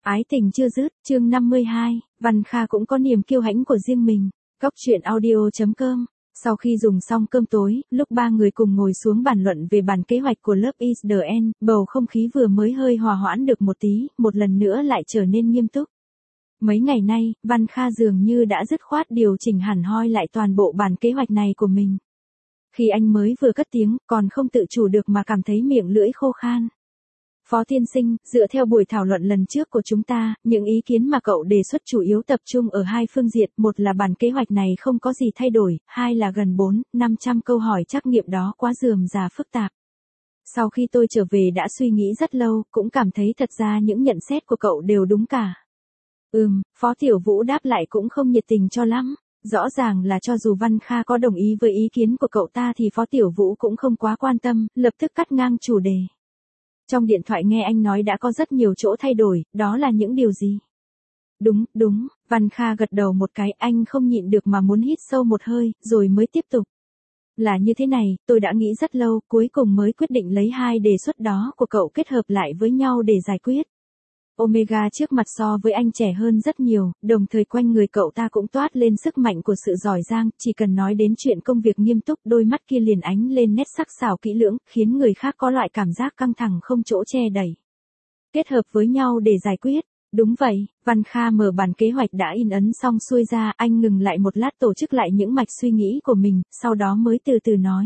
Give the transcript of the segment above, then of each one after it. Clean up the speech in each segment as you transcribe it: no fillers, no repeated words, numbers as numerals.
Ái tình chưa dứt, chương 52, Văn Kha cũng có niềm kiêu hãnh của riêng mình. Góc truyện audio.com. Sau khi dùng xong cơm tối, lúc ba người cùng ngồi xuống bàn luận về bản kế hoạch của lớp Is the End, bầu không khí vừa mới hơi hòa hoãn được một tí, một lần nữa lại trở nên nghiêm túc. Mấy ngày nay, Văn Kha dường như đã dứt khoát điều chỉnh hẳn hoi lại toàn bộ bản kế hoạch này của mình. Khi anh mới vừa cất tiếng, còn không tự chủ được mà cảm thấy miệng lưỡi khô khan. Phó tiên sinh, dựa theo buổi thảo luận lần trước của chúng ta, những ý kiến mà cậu đề xuất chủ yếu tập trung ở hai phương diện, một là bản kế hoạch này không có gì thay đổi, hai là gần 400-500 câu hỏi trắc nghiệm đó quá rườm rà phức tạp. Sau khi tôi trở về đã suy nghĩ rất lâu, cũng cảm thấy thật ra những nhận xét của cậu đều đúng cả. Phó Tiểu Vũ đáp lại cũng không nhiệt tình cho lắm. Rõ ràng là cho dù Văn Kha có đồng ý với ý kiến của cậu ta thì Phó Tiểu Vũ cũng không quá quan tâm, lập tức cắt ngang chủ đề. Trong điện thoại nghe anh nói đã có rất nhiều chỗ thay đổi, đó là những điều gì? Đúng, Văn Kha gật đầu một cái, anh không nhịn được mà muốn hít sâu một hơi, rồi mới tiếp tục. Là như thế này, tôi đã nghĩ rất lâu, cuối cùng mới quyết định lấy hai đề xuất đó của cậu kết hợp lại với nhau để giải quyết. Omega trước mặt so với anh trẻ hơn rất nhiều, đồng thời quanh người cậu ta cũng toát lên sức mạnh của sự giỏi giang, chỉ cần nói đến chuyện công việc nghiêm túc, đôi mắt kia liền ánh lên nét sắc sảo kỹ lưỡng, khiến người khác có loại cảm giác căng thẳng không chỗ che đậy. Kết hợp với nhau để giải quyết. Đúng vậy, Văn Kha mở bản kế hoạch đã in ấn xong xuôi ra, anh ngừng lại một lát tổ chức lại những mạch suy nghĩ của mình, sau đó mới từ từ nói.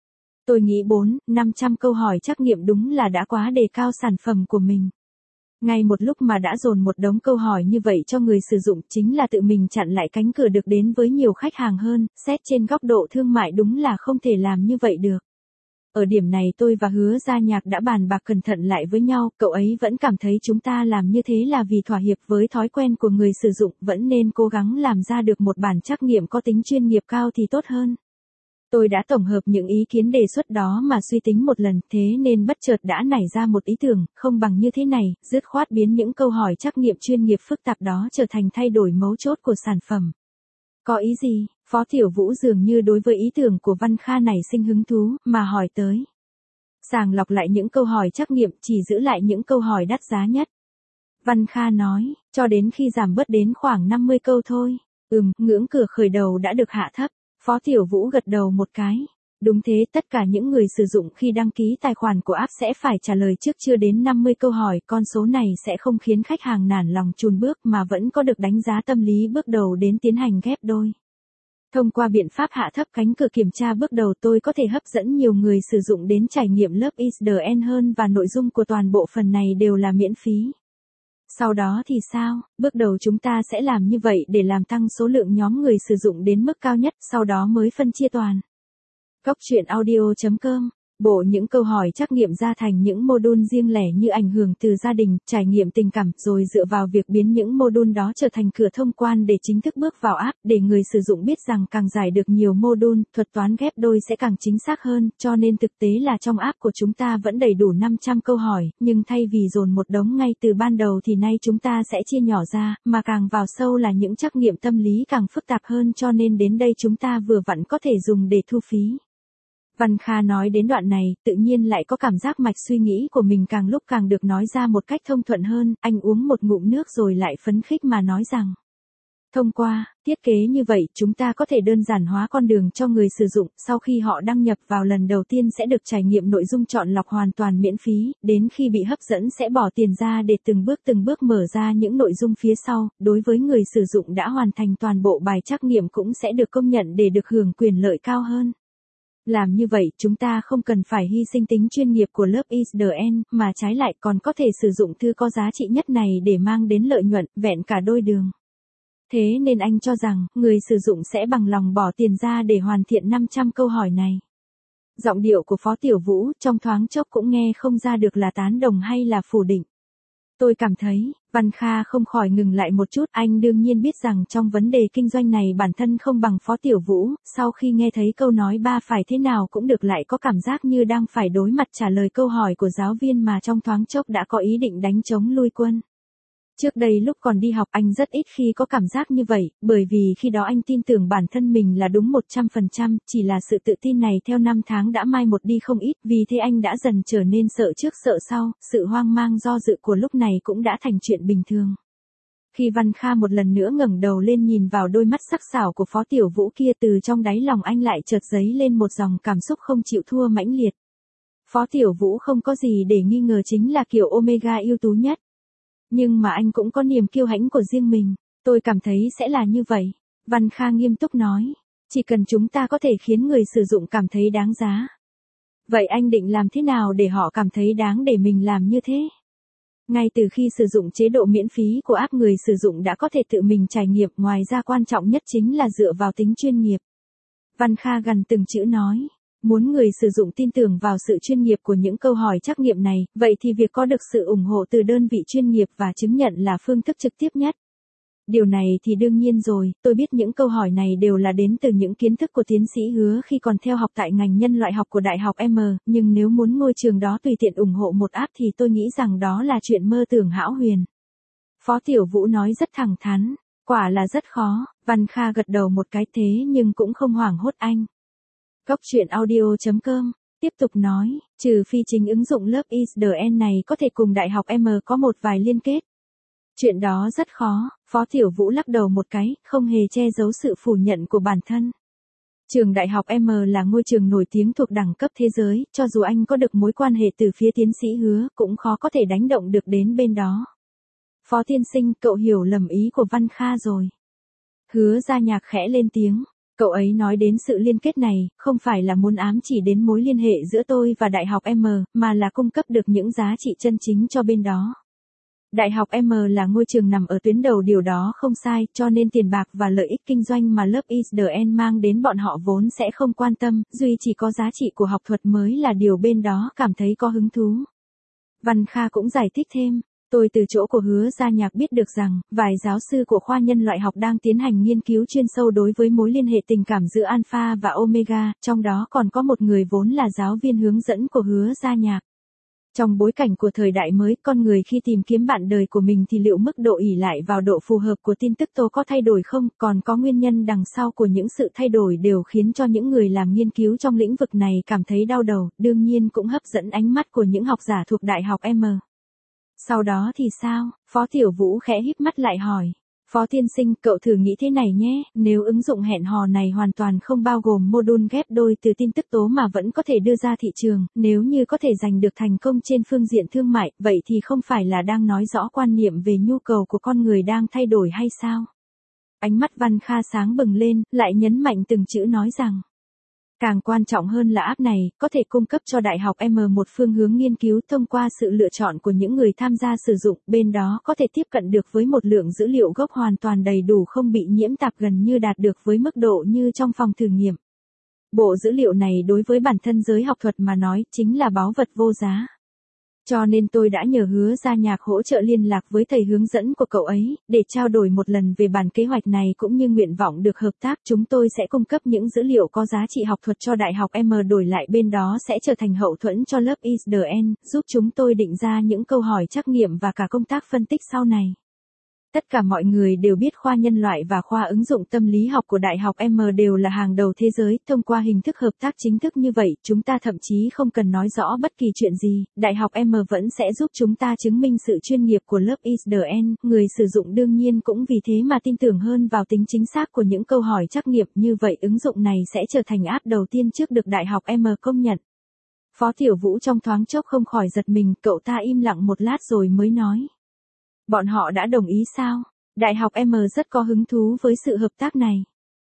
Tôi nghĩ 400-500 câu hỏi trắc nghiệm đúng là đã quá đề cao sản phẩm của mình. Ngay một lúc mà đã dồn một đống câu hỏi như vậy cho người sử dụng, chính là tự mình chặn lại cánh cửa được đến với nhiều khách hàng hơn, xét trên góc độ thương mại đúng là không thể làm như vậy được. Ở điểm này tôi và Hứa Gia Nhạc đã bàn bạc cẩn thận lại với nhau, cậu ấy vẫn cảm thấy chúng ta làm như thế là vì thỏa hiệp với thói quen của người sử dụng, vẫn nên cố gắng làm ra được một bản trắc nghiệm có tính chuyên nghiệp cao thì tốt hơn. Tôi đã tổng hợp những ý kiến đề xuất đó mà suy tính một lần, thế nên bất chợt đã nảy ra một ý tưởng, không bằng như thế này, dứt khoát biến những câu hỏi trắc nghiệm chuyên nghiệp phức tạp đó trở thành thay đổi mấu chốt của sản phẩm. Có ý gì? Phó Tiểu Vũ dường như đối với ý tưởng của Văn Kha nảy sinh hứng thú, mà hỏi tới. Sàng lọc lại những câu hỏi trắc nghiệm, chỉ giữ lại những câu hỏi đắt giá nhất. Văn Kha nói, cho đến khi giảm bớt đến khoảng 50 câu thôi. Ngưỡng cửa khởi đầu đã được hạ thấp. Phó Tiểu Vũ gật đầu một cái. Đúng thế, tất cả những người sử dụng khi đăng ký tài khoản của app sẽ phải trả lời trước chưa đến 50 câu hỏi, con số này sẽ không khiến khách hàng nản lòng chùn bước mà vẫn có được đánh giá tâm lý bước đầu đến tiến hành ghép đôi. Thông qua biện pháp hạ thấp cánh cửa kiểm tra bước đầu, tôi có thể hấp dẫn nhiều người sử dụng đến trải nghiệm lớp Is the End hơn, và nội dung của toàn bộ phần này đều là miễn phí. Sau đó thì sao? Bước đầu chúng ta sẽ làm như vậy để làm tăng số lượng nhóm người sử dụng đến mức cao nhất, sau đó mới phân chia toàn. Góc truyện audio.com. Bộ những câu hỏi trắc nghiệm ra thành những module riêng lẻ như ảnh hưởng từ gia đình, trải nghiệm tình cảm, rồi dựa vào việc biến những module đó trở thành cửa thông quan để chính thức bước vào app, để người sử dụng biết rằng càng giải được nhiều module, thuật toán ghép đôi sẽ càng chính xác hơn, cho nên thực tế là trong app của chúng ta vẫn đầy đủ 500 câu hỏi, nhưng thay vì dồn một đống ngay từ ban đầu thì nay chúng ta sẽ chia nhỏ ra, mà càng vào sâu là những trắc nghiệm tâm lý càng phức tạp hơn, cho nên đến đây chúng ta vừa vặn có thể dùng để thu phí. Văn Kha nói đến đoạn này, tự nhiên lại có cảm giác mạch suy nghĩ của mình càng lúc càng được nói ra một cách thông thuận hơn, anh uống một ngụm nước rồi lại phấn khích mà nói rằng. Thông qua thiết kế như vậy, chúng ta có thể đơn giản hóa con đường cho người sử dụng, sau khi họ đăng nhập vào lần đầu tiên sẽ được trải nghiệm nội dung chọn lọc hoàn toàn miễn phí, đến khi bị hấp dẫn sẽ bỏ tiền ra để từng bước mở ra những nội dung phía sau, đối với người sử dụng đã hoàn thành toàn bộ bài trắc nghiệm cũng sẽ được công nhận để được hưởng quyền lợi cao hơn. Làm như vậy, chúng ta không cần phải hy sinh tính chuyên nghiệp của lớp Is the End, mà trái lại còn có thể sử dụng thư có giá trị nhất này để mang đến lợi nhuận, vẹn cả đôi đường. Thế nên anh cho rằng, người sử dụng sẽ bằng lòng bỏ tiền ra để hoàn thiện 500 câu hỏi này. Giọng điệu của Phó Tiểu Vũ, trong thoáng chốc cũng nghe không ra được là tán đồng hay là phủ định. Tôi cảm thấy, Văn Kha không khỏi ngừng lại một chút, anh đương nhiên biết rằng trong vấn đề kinh doanh này bản thân không bằng Phó Tiểu Vũ, sau khi nghe thấy câu nói ba phải thế nào cũng được lại có cảm giác như đang phải đối mặt trả lời câu hỏi của giáo viên mà trong thoáng chốc đã có ý định đánh trống lui quân. Trước đây lúc còn đi học anh rất ít khi có cảm giác như vậy, bởi vì khi đó anh tin tưởng bản thân mình là đúng 100%, chỉ là sự tự tin này theo năm tháng đã mai một đi không ít, vì thế anh đã dần trở nên sợ trước sợ sau, sự hoang mang do dự của lúc này cũng đã thành chuyện bình thường. Khi Văn Kha một lần nữa ngẩng đầu lên nhìn vào đôi mắt sắc sảo của Phó Tiểu Vũ kia, từ trong đáy lòng anh lại chợt dấy lên một dòng cảm xúc không chịu thua mãnh liệt. Phó Tiểu Vũ không có gì để nghi ngờ chính là kiểu Omega ưu tú nhất. Nhưng mà anh cũng có niềm kiêu hãnh của riêng mình, tôi cảm thấy sẽ là như vậy. Văn Kha nghiêm túc nói, chỉ cần chúng ta có thể khiến người sử dụng cảm thấy đáng giá. Vậy anh định làm thế nào để họ cảm thấy đáng để mình làm như thế? Ngay từ khi sử dụng chế độ miễn phí của app, người sử dụng đã có thể tự mình trải nghiệm, ngoài ra quan trọng nhất chính là dựa vào tính chuyên nghiệp. Văn Kha gần từng chữ nói, muốn người sử dụng tin tưởng vào sự chuyên nghiệp của những câu hỏi trắc nghiệm này, vậy thì việc có được sự ủng hộ từ đơn vị chuyên nghiệp và chứng nhận là phương thức trực tiếp nhất. Điều này thì đương nhiên rồi, tôi biết những câu hỏi này đều là đến từ những kiến thức của tiến sĩ Hứa khi còn theo học tại ngành nhân loại học của Đại học M, nhưng nếu muốn ngôi trường đó tùy tiện ủng hộ một app thì tôi nghĩ rằng đó là chuyện mơ tưởng hão huyền. Phó Tiểu Vũ nói rất thẳng thắn, quả là rất khó. Văn Kha gật đầu một cái, thế nhưng cũng không hoảng hốt anh. Góc truyện audio.com tiếp tục nói, trừ phi chính ứng dụng Love is the End này có thể cùng Đại học M có một vài liên kết. Chuyện đó rất khó. Phó Tiểu Vũ lắc đầu một cái, không hề che giấu sự phủ nhận của bản thân. Trường Đại học M là ngôi trường nổi tiếng thuộc đẳng cấp thế giới, cho dù anh có được mối quan hệ từ phía tiến sĩ Hứa, cũng khó có thể đánh động được đến bên đó. Phó tiên sinh, cậu hiểu lầm ý của Văn Kha rồi. Hứa Gia Nhạc khẽ lên tiếng. Cậu ấy nói đến sự liên kết này, không phải là muốn ám chỉ đến mối liên hệ giữa tôi và Đại học M, mà là cung cấp được những giá trị chân chính cho bên đó. Đại học M là ngôi trường nằm ở tuyến đầu, điều đó không sai, cho nên tiền bạc và lợi ích kinh doanh mà Love is the End mang đến bọn họ vốn sẽ không quan tâm, duy chỉ có giá trị của học thuật mới là điều bên đó cảm thấy có hứng thú. Văn Kha cũng giải thích thêm. Tôi từ chỗ của Hứa Gia Nhạc biết được rằng, vài giáo sư của khoa nhân loại học đang tiến hành nghiên cứu chuyên sâu đối với mối liên hệ tình cảm giữa Alpha và Omega, trong đó còn có một người vốn là giáo viên hướng dẫn của Hứa Gia Nhạc. Trong bối cảnh của thời đại mới, con người khi tìm kiếm bạn đời của mình thì liệu mức độ ỷ lại vào độ phù hợp của tin tức có thay đổi không, còn có nguyên nhân đằng sau của những sự thay đổi đều khiến cho những người làm nghiên cứu trong lĩnh vực này cảm thấy đau đầu, đương nhiên cũng hấp dẫn ánh mắt của những học giả thuộc Đại học M. Sau đó thì sao? Phó Tiểu Vũ khẽ híp mắt lại hỏi. Phó tiên sinh, cậu thử nghĩ thế này nhé, nếu ứng dụng hẹn hò này hoàn toàn không bao gồm module ghép đôi từ tin tức tố mà vẫn có thể đưa ra thị trường, nếu như có thể giành được thành công trên phương diện thương mại, vậy thì không phải là đang nói rõ quan niệm về nhu cầu của con người đang thay đổi hay sao? Ánh mắt Văn Kha sáng bừng lên, lại nhấn mạnh từng chữ nói rằng. Càng quan trọng hơn là app này, có thể cung cấp cho Đại học M một phương hướng nghiên cứu thông qua sự lựa chọn của những người tham gia sử dụng, bên đó có thể tiếp cận được với một lượng dữ liệu gốc hoàn toàn đầy đủ, không bị nhiễm tạp, gần như đạt được với mức độ như trong phòng thử nghiệm. Bộ dữ liệu này đối với bản thân giới học thuật mà nói, chính là báu vật vô giá. Cho nên tôi đã nhờ Hứa Gia Nhạc hỗ trợ liên lạc với thầy hướng dẫn của cậu ấy, để trao đổi một lần về bản kế hoạch này cũng như nguyện vọng được hợp tác. Chúng tôi sẽ cung cấp những dữ liệu có giá trị học thuật cho Đại học M, đổi lại bên đó sẽ trở thành hậu thuẫn cho Love is the End, giúp chúng tôi định ra những câu hỏi trắc nghiệm và cả công tác phân tích sau này. Tất cả mọi người đều biết khoa nhân loại và khoa ứng dụng tâm lý học của Đại học M đều là hàng đầu thế giới, thông qua hình thức hợp tác chính thức như vậy, chúng ta thậm chí không cần nói rõ bất kỳ chuyện gì, Đại học M vẫn sẽ giúp chúng ta chứng minh sự chuyên nghiệp của Love is the End, người sử dụng đương nhiên cũng vì thế mà tin tưởng hơn vào tính chính xác của những câu hỏi trắc nghiệm, như vậy ứng dụng này sẽ trở thành app đầu tiên trước được Đại học M công nhận. Phó Tiểu Vũ trong thoáng chốc không khỏi giật mình, cậu ta im lặng một lát rồi mới nói. Bọn họ đã đồng ý sao? Đại học M rất có hứng thú với sự hợp tác này.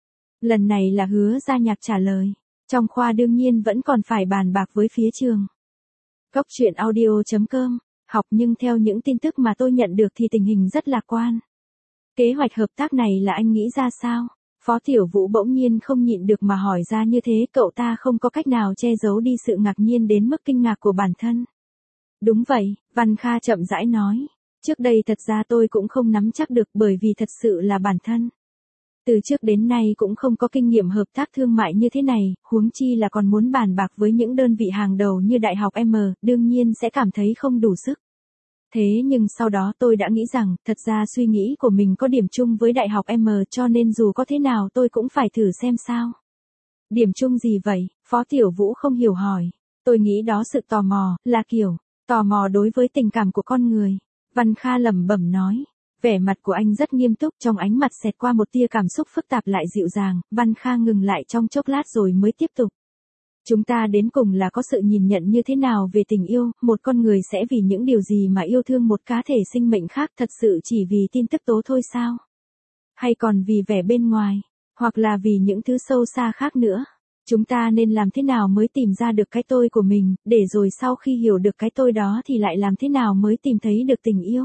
Lần này là Hứa Gia Nhạc trả lời. Trong khoa đương nhiên vẫn còn phải bàn bạc với phía trường. Góc truyện audio.com học, nhưng theo những tin tức mà tôi nhận được thì tình hình rất lạc quan. Kế hoạch hợp tác này là anh nghĩ ra sao? Phó Tiểu Vũ bỗng nhiên không nhịn được mà hỏi ra như thế, cậu ta không có cách nào che giấu đi sự ngạc nhiên đến mức kinh ngạc của bản thân. Đúng vậy, Văn Kha chậm rãi nói. Trước đây thật ra tôi cũng không nắm chắc được, bởi vì thật sự là bản thân. Từ trước đến nay cũng không có kinh nghiệm hợp tác thương mại như thế này, huống chi là còn muốn bàn bạc với những đơn vị hàng đầu như Đại học M, đương nhiên sẽ cảm thấy không đủ sức. Thế nhưng sau đó tôi đã nghĩ rằng, thật ra suy nghĩ của mình có điểm chung với đại học M cho nên dù có thế nào tôi cũng phải thử xem sao. Điểm chung gì vậy? Phó Tiểu Vũ không hiểu hỏi. Tôi nghĩ đó sự tò mò, là kiểu, tò mò đối với tình cảm của con người. Văn Kha lẩm bẩm nói. Vẻ mặt của anh rất nghiêm túc, trong ánh mặt xẹt qua một tia cảm xúc phức tạp lại dịu dàng. Văn Kha ngừng lại trong chốc lát rồi mới tiếp tục. Chúng ta đến cùng là có sự nhìn nhận như thế nào về tình yêu, một con người sẽ vì những điều gì mà yêu thương một cá thể sinh mệnh khác, thật sự chỉ vì tin tức tố thôi sao? Hay còn vì vẻ bên ngoài, hoặc là vì những thứ sâu xa khác nữa? Chúng ta nên làm thế nào mới tìm ra được cái tôi của mình, để rồi sau khi hiểu được cái tôi đó thì lại làm thế nào mới tìm thấy được tình yêu?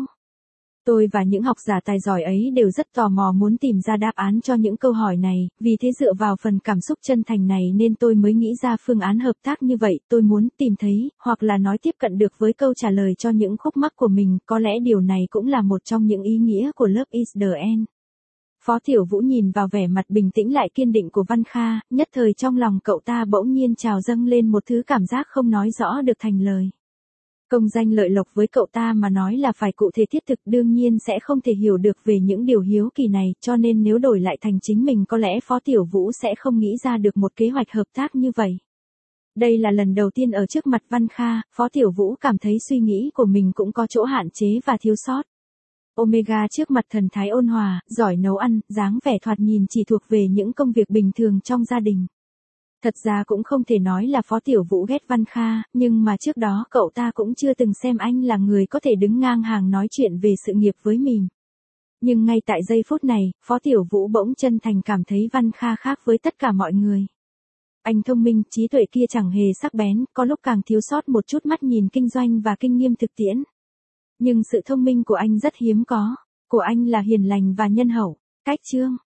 Tôi và những học giả tài giỏi ấy đều rất tò mò muốn tìm ra đáp án cho những câu hỏi này, vì thế dựa vào phần cảm xúc chân thành này nên tôi mới nghĩ ra phương án hợp tác như vậy. Tôi muốn tìm thấy, hoặc là nói tiếp cận được với câu trả lời cho những khúc mắc của mình, có lẽ điều này cũng là một trong những ý nghĩa của Love is the End. Phó Tiểu Vũ nhìn vào vẻ mặt bình tĩnh lại kiên định của Văn Kha, nhất thời trong lòng cậu ta bỗng nhiên trào dâng lên một thứ cảm giác không nói rõ được thành lời. Công danh lợi lộc với cậu ta mà nói là phải cụ thể thiết thực, đương nhiên sẽ không thể hiểu được về những điều hiếu kỳ này, cho nên nếu đổi lại thành chính mình có lẽ Phó Tiểu Vũ sẽ không nghĩ ra được một kế hoạch hợp tác như vậy. Đây là lần đầu tiên ở trước mặt Văn Kha, Phó Tiểu Vũ cảm thấy suy nghĩ của mình cũng có chỗ hạn chế và thiếu sót. Omega trước mặt thần thái ôn hòa, giỏi nấu ăn, dáng vẻ thoạt nhìn chỉ thuộc về những công việc bình thường trong gia đình. Thật ra cũng không thể nói là Phó Tiểu Vũ ghét Văn Kha, nhưng mà trước đó cậu ta cũng chưa từng xem anh là người có thể đứng ngang hàng nói chuyện về sự nghiệp với mình. Nhưng ngay tại giây phút này, Phó Tiểu Vũ bỗng chân thành cảm thấy Văn Kha khác với tất cả mọi người. Anh thông minh, trí tuệ kia chẳng hề sắc bén, có lúc càng thiếu sót một chút mắt nhìn kinh doanh và kinh nghiệm thực tiễn. Nhưng sự thông minh của anh rất hiếm có, của anh là hiền lành và nhân hậu. Cách chương